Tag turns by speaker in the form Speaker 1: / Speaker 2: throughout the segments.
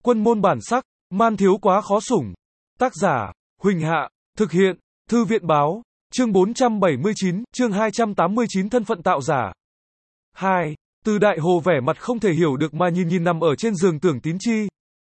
Speaker 1: Quân môn bản sắc, man thiếu quá khó sủng. Tác giả, Huỳnh Hạ, thực hiện, Thư viện báo, chương 479, chương 289 thân phận tạo giả. 2. Từ Đại Hồ vẻ mặt không thể hiểu được mà nhìn nằm ở trên giường Tưởng Tín Chi.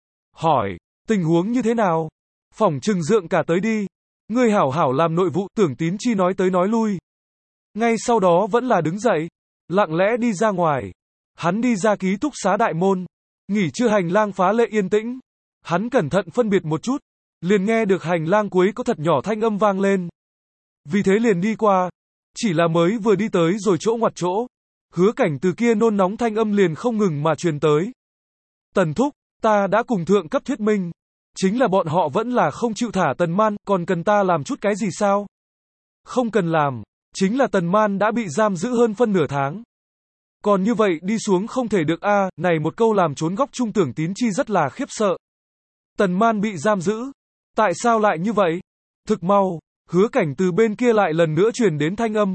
Speaker 1: Hỏi, tình huống như thế nào? Phỏng chừng dượng cả tới đi. Ngươi hảo hảo làm nội vụ, Tưởng Tín Chi nói tới nói lui. Ngay sau đó vẫn là đứng dậy, lặng lẽ đi ra ngoài. Hắn đi ra ký túc xá đại môn, nghỉ trưa hành lang phá lệ yên tĩnh. Hắn cẩn thận phân biệt một chút, liền nghe được hành lang cuối có thật nhỏ thanh âm vang lên. Vì thế liền đi qua, chỉ là mới vừa đi tới rồi chỗ ngoặt chỗ, Hứa Cảnh từ kia nôn nóng thanh âm liền không ngừng mà truyền tới. Tần thúc, ta đã cùng thượng cấp thuyết minh, chính là bọn họ vẫn là không chịu thả Tần Man, còn cần ta làm chút cái gì sao? Không cần làm, chính là Tần Man đã bị giam giữ hơn phân nửa tháng. Còn như vậy đi xuống không thể được a, này một câu làm trốn góc trung Tưởng Tín Chi rất là khiếp sợ. Tần Man bị giam giữ, tại sao lại như vậy? Thực mau, Hứa Cảnh từ bên kia lại lần nữa truyền đến thanh âm.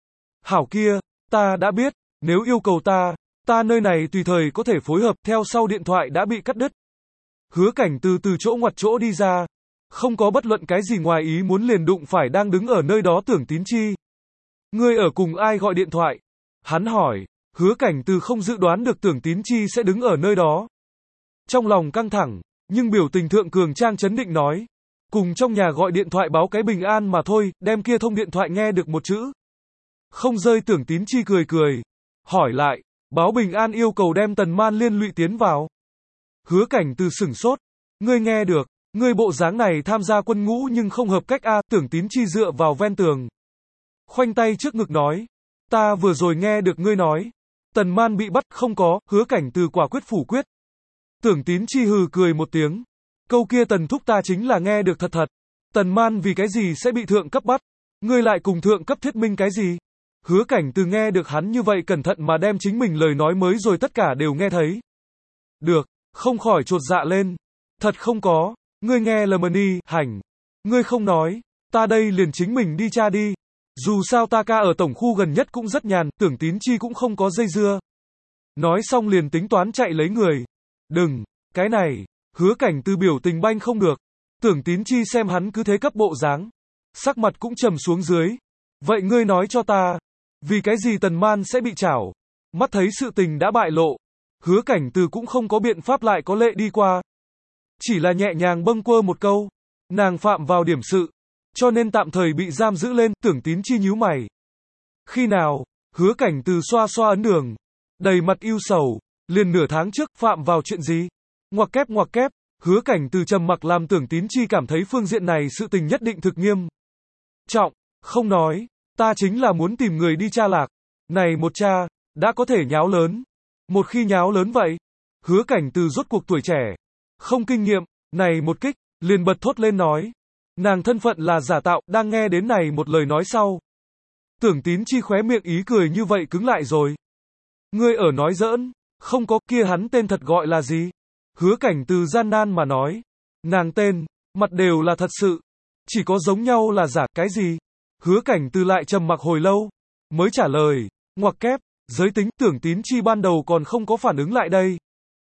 Speaker 1: Hảo kia, ta đã biết, nếu yêu cầu ta nơi này tùy thời có thể phối hợp, theo sau điện thoại đã bị cắt đứt. Hứa Cảnh từ chỗ ngoặt chỗ đi ra, không có bất luận cái gì ngoài ý muốn liền đụng phải đang đứng ở nơi đó Tưởng Tín Chi. Ngươi ở cùng ai gọi điện thoại? Hắn hỏi. Hứa Cảnh từ không dự đoán được Tưởng Tín Chi sẽ đứng ở nơi đó. Trong lòng căng thẳng, nhưng biểu tình thượng cường trang trấn định nói. Cùng trong nhà gọi điện thoại báo cái bình an mà thôi, đem kia thông điện thoại nghe được một chữ. Không rơi. Tưởng Tín Chi cười cười. Hỏi lại, báo bình an yêu cầu đem Tần Man liên lụy tiến vào. Hứa Cảnh từ sửng sốt. Ngươi nghe được, ngươi bộ dáng này tham gia quân ngũ nhưng không hợp cách a. Tưởng Tín Chi dựa vào ven tường, khoanh tay trước ngực nói. Ta vừa rồi nghe được ngươi nói. Tần Man bị bắt, không có. Hứa Cảnh từ quả quyết phủ quyết. Tưởng Tín Chi hừ cười một tiếng. Câu kia Tần thúc ta chính là nghe được thật thật. Tần Man vì cái gì sẽ bị thượng cấp bắt? Ngươi lại cùng thượng cấp thuyết minh cái gì? Hứa Cảnh từ nghe được hắn như vậy cẩn thận mà đem chính mình lời nói mới rồi tất cả đều nghe thấy. Được, không khỏi chột dạ lên. Thật không có, ngươi nghe lầm đi, hành. Ngươi không nói, ta đây liền chính mình đi tra đi. Dù sao ta ca ở tổng khu gần nhất cũng rất nhàn, Tưởng Tín Chi cũng không có dây dưa. Nói xong liền tính toán chạy lấy người. Đừng, cái này, Hứa Cảnh từ biểu tình banh không được. Tưởng Tín Chi xem hắn cứ thế cấp bộ dáng, sắc mặt cũng trầm xuống dưới. Vậy ngươi nói cho ta, vì cái gì Tần Man sẽ bị trảo? Mắt thấy sự tình đã bại lộ, Hứa Cảnh từ cũng không có biện pháp lại có lệ đi qua. Chỉ là nhẹ nhàng bâng quơ một câu, nàng phạm vào điểm sự, cho nên tạm thời bị giam giữ lên. Tưởng Tín Chi nhíu mày. Khi nào? Hứa Cảnh từ xoa xoa ấn đường, đầy mặt ưu sầu. Liền nửa tháng trước, phạm vào chuyện gì? Ngoặc kép. Hứa Cảnh từ trầm mặc làm Tưởng Tín Chi cảm thấy phương diện này sự tình nhất định thực nghiêm trọng. Không nói, ta chính là muốn tìm người đi tra lạc. Này một cha, đã có thể nháo lớn. Một khi nháo lớn vậy, Hứa Cảnh từ rốt cuộc tuổi trẻ, không kinh nghiệm, này một kích, liền bật thốt lên nói. Nàng thân phận là giả tạo. Đang nghe đến này một lời nói sau, Tưởng Tín Chi khóe miệng ý cười như vậy cứng lại rồi. Ngươi ở nói giỡn? Không có, kia hắn tên thật gọi là gì? Hứa Cảnh từ gian nan mà nói. Nàng tên, mặt đều là thật sự, chỉ có giống nhau là giả. Cái gì? Hứa Cảnh từ lại trầm mặc hồi lâu, mới trả lời. Ngoặc kép, giới tính. Tưởng Tín Chi ban đầu còn không có phản ứng lại đây.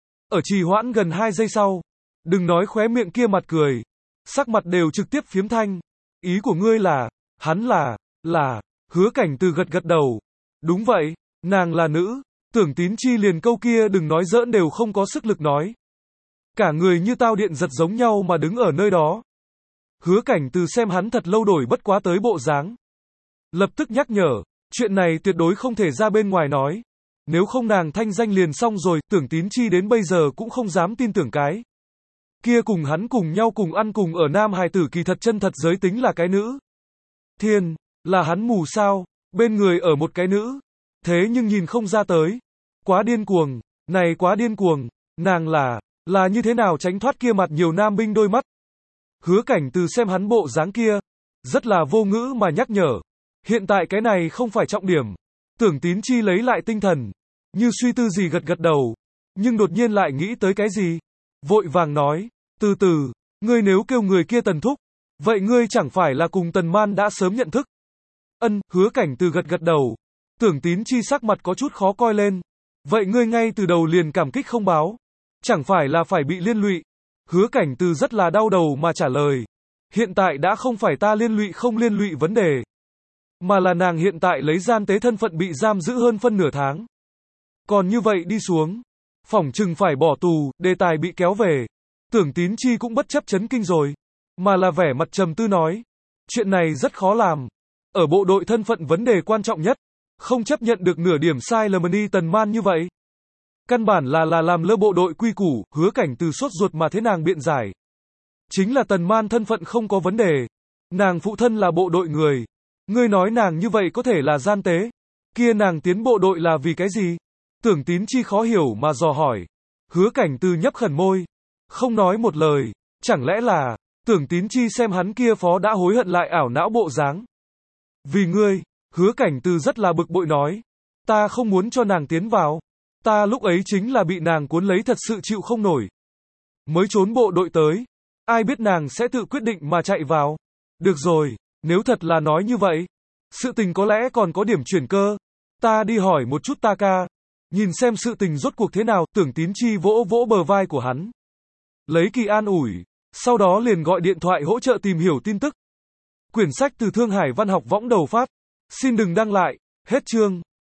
Speaker 1: Ở trì hoãn gần 2 giây sau, đừng nói khóe miệng kia mặt cười, sắc mặt đều trực tiếp phiếm thanh. Ý của ngươi là, hắn là, Hứa Cảnh từ gật đầu. Đúng vậy, nàng là nữ. Tưởng Tín Chi liền câu kia đừng nói giỡn đều không có sức lực nói. Cả người như tao điện giật giống nhau mà đứng ở nơi đó. Hứa Cảnh từ xem hắn thật lâu đổi bất quá tới bộ dáng, lập tức nhắc nhở, chuyện này tuyệt đối không thể ra bên ngoài nói. Nếu không nàng thanh danh liền xong rồi. Tưởng Tín Chi đến bây giờ cũng không dám tin tưởng cái kia cùng hắn cùng nhau cùng ăn cùng ở nam hài tử kỳ thật chân thật giới tính là cái nữ. Thiên, là hắn mù sao? Bên người ở một cái nữ, thế nhưng nhìn không ra tới. Quá điên cuồng, này quá điên cuồng. Nàng là như thế nào tránh thoát kia mặt nhiều nam binh đôi mắt? Hứa Cảnh từ xem hắn bộ dáng kia, rất là vô ngữ mà nhắc nhở. Hiện tại cái này không phải trọng điểm. Tưởng Tín Chi lấy lại tinh thần, như suy tư gì gật đầu, nhưng đột nhiên lại nghĩ tới cái gì, vội vàng nói. Từ từ, ngươi nếu kêu người kia Tần thúc, vậy ngươi chẳng phải là cùng Tần Man đã sớm nhận thức? Hứa Cảnh từ gật đầu. Tưởng Tín Chi sắc mặt có chút khó coi lên. Vậy ngươi ngay từ đầu liền cảm kích không báo. Chẳng phải là phải bị liên lụy. Hứa Cảnh Từ rất là đau đầu mà trả lời. Hiện tại đã không phải ta liên lụy không liên lụy vấn đề, mà là nàng hiện tại lấy gian tế thân phận bị giam giữ hơn phân nửa tháng. Còn như vậy đi xuống, phỏng chừng phải bỏ tù, đề tài bị kéo về. Tưởng Tín Chi cũng bất chấp chấn kinh rồi, mà là vẻ mặt trầm tư nói. Chuyện này rất khó làm. Ở bộ đội thân phận vấn đề quan trọng nhất, không chấp nhận được nửa điểm sai lầm đi Tần Man như vậy. Căn bản là làm lơ bộ đội quy củ. Hứa Cảnh Từ sốt ruột mà thế nàng biện giải. Chính là Tần Man thân phận không có vấn đề. Nàng phụ thân là bộ đội người. Ngươi nói nàng như vậy có thể là gian tế. Kia nàng tiến bộ đội là vì cái gì? Tưởng Tín Chi khó hiểu mà dò hỏi. Hứa Cảnh Từ nhấp khẩn môi, không nói một lời. Chẳng lẽ là, Tưởng Tín Chi xem hắn kia phó đã hối hận lại ảo não bộ dáng. Vì ngươi, Hứa Cảnh Từ rất là bực bội nói. Ta không muốn cho nàng tiến vào. Ta lúc ấy chính là bị nàng cuốn lấy thật sự chịu không nổi. Mới trốn bộ đội tới. Ai biết nàng sẽ tự quyết định mà chạy vào. Được rồi, nếu thật là nói như vậy, sự tình có lẽ còn có điểm chuyển cơ. Ta đi hỏi một chút ta ca. Nhìn xem sự tình rốt cuộc thế nào. Tưởng Tín Chi vỗ vỗ bờ vai của hắn, lấy kỳ an ủi. Sau đó liền gọi điện thoại hỗ trợ tìm hiểu tin tức. Quyển sách từ Thương Hải Văn học Võng đầu phát. Xin đừng đăng lại. Hết chương.